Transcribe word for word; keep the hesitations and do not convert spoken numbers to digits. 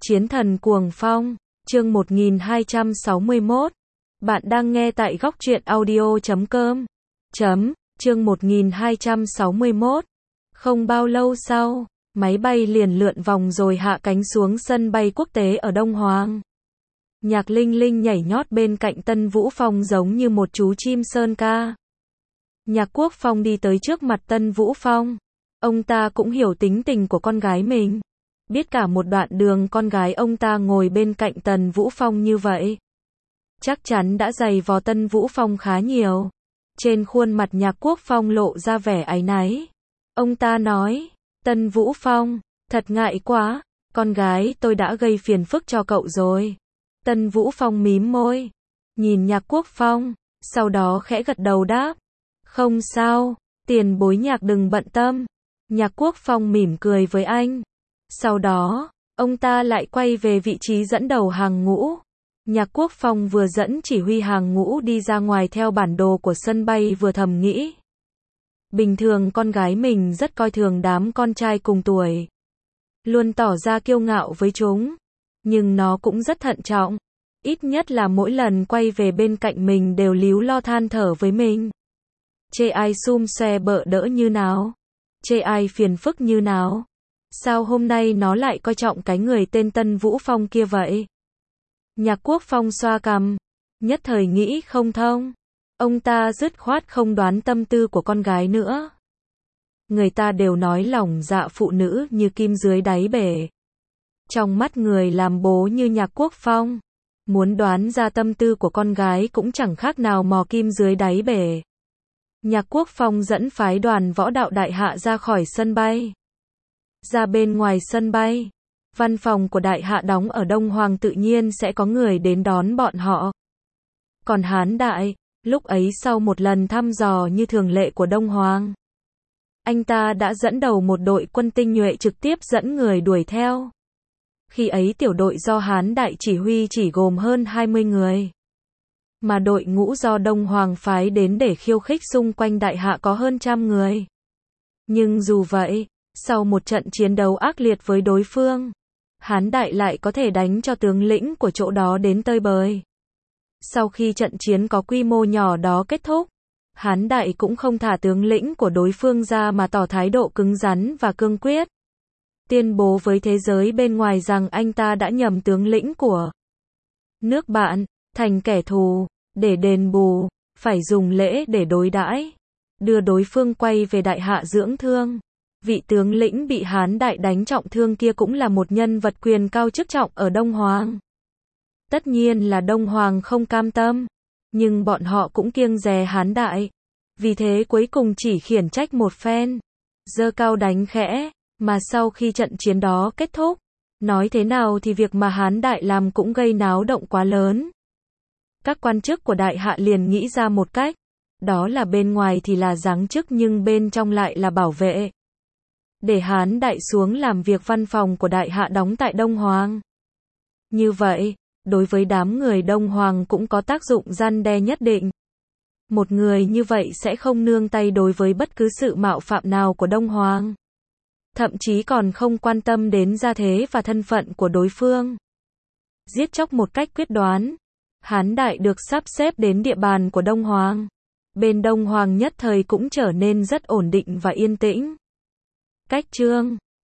Chiến thần cuồng phong, chương một nghìn hai trăm sáu mươi mốt. Bạn đang nghe tại góc truyện audio chấm com. Chấm, chương một nghìn hai trăm sáu mươi mốt. Không bao lâu sau, máy bay liền lượn vòng rồi hạ cánh xuống sân bay quốc tế ở Đông Hoàng. Nhạc Linh Linh nhảy nhót bên cạnh Tân Vũ Phong giống như một chú chim sơn ca. Nhạc Quốc Phong đi tới trước mặt Tân Vũ Phong. Ông ta cũng hiểu tính tình của con gái mình. Biết cả một đoạn đường con gái ông ta ngồi bên cạnh Tần Vũ Phong như vậy. Chắc chắn đã giày vò Tân Vũ Phong khá nhiều. Trên khuôn mặt Nhạc Quốc Phong lộ ra vẻ áy náy. Ông ta nói, Tân Vũ Phong, thật ngại quá, con gái tôi đã gây phiền phức cho cậu rồi. Tân Vũ Phong mím môi, nhìn Nhạc Quốc Phong, sau đó khẽ gật đầu đáp. Không sao, tiền bối Nhạc đừng bận tâm. Nhạc Quốc Phong mỉm cười với anh. Sau đó, ông ta lại quay về vị trí dẫn đầu hàng ngũ. Nhạc Quốc Phong vừa dẫn chỉ huy hàng ngũ đi ra ngoài theo bản đồ của sân bay vừa thầm nghĩ. Bình thường con gái mình rất coi thường đám con trai cùng tuổi. Luôn tỏ ra kiêu ngạo với chúng. Nhưng nó cũng rất thận trọng. Ít nhất là mỗi lần quay về bên cạnh mình đều líu lo than thở với mình. Chê ai xum xoe bợ đỡ như nào? Chê ai phiền phức như nào? Sao hôm nay nó lại coi trọng cái người tên Tân Vũ Phong kia vậy? Nhạc Quốc Phong xoa cằm, nhất thời nghĩ không thông. Ông ta dứt khoát không đoán tâm tư của con gái nữa. Người ta đều nói lòng dạ phụ nữ như kim dưới đáy bể. Trong mắt người làm bố như Nhạc Quốc Phong, muốn đoán ra tâm tư của con gái cũng chẳng khác nào mò kim dưới đáy bể. Nhạc Quốc Phong dẫn phái đoàn võ đạo đại hạ ra khỏi sân bay. Ra bên ngoài sân bay, văn phòng của đại hạ đóng ở Đông Hoàng tự nhiên sẽ có người đến đón bọn họ. Còn Hán Đại, lúc ấy sau một lần thăm dò như thường lệ của Đông Hoàng, anh ta đã dẫn đầu một đội quân tinh nhuệ trực tiếp dẫn người đuổi theo. Khi ấy tiểu đội do Hán Đại chỉ huy chỉ gồm hơn hai mươi người. Mà đội ngũ do Đông Hoàng phái đến để khiêu khích xung quanh đại hạ có hơn trăm người. Nhưng dù vậy, sau một trận chiến đấu ác liệt với đối phương, Hán Đại lại có thể đánh cho tướng lĩnh của chỗ đó đến tơi bời. Sau khi trận chiến có quy mô nhỏ đó kết thúc, Hán Đại cũng không thả tướng lĩnh của đối phương ra mà tỏ thái độ cứng rắn và cương quyết. Tuyên bố với thế giới bên ngoài rằng anh ta đã nhầm tướng lĩnh của nước bạn thành kẻ thù, để đền bù, phải dùng lễ để đối đãi, đưa đối phương quay về đại hạ dưỡng thương. Vị tướng lĩnh bị Hán Đại đánh trọng thương kia cũng là một nhân vật quyền cao chức trọng ở Đông Hoàng. Tất nhiên là Đông Hoàng không cam tâm, nhưng bọn họ cũng kiêng dè Hán Đại. Vì thế cuối cùng chỉ khiển trách một phen, giơ cao đánh khẽ, mà sau khi trận chiến đó kết thúc, nói thế nào thì việc mà Hán Đại làm cũng gây náo động quá lớn. Các quan chức của đại hạ liền nghĩ ra một cách, đó là bên ngoài thì là giáng chức nhưng bên trong lại là bảo vệ. Để Hán Đại xuống làm việc văn phòng của đại hạ đóng tại Đông Hoàng. Như vậy, đối với đám người Đông Hoàng cũng có tác dụng răn đe nhất định. Một người như vậy sẽ không nương tay đối với bất cứ sự mạo phạm nào của Đông Hoàng. Thậm chí còn không quan tâm đến gia thế và thân phận của đối phương. Giết chóc một cách quyết đoán, Hán Đại được sắp xếp đến địa bàn của Đông Hoàng. Bên Đông Hoàng nhất thời cũng trở nên rất ổn định và yên tĩnh. Cách chương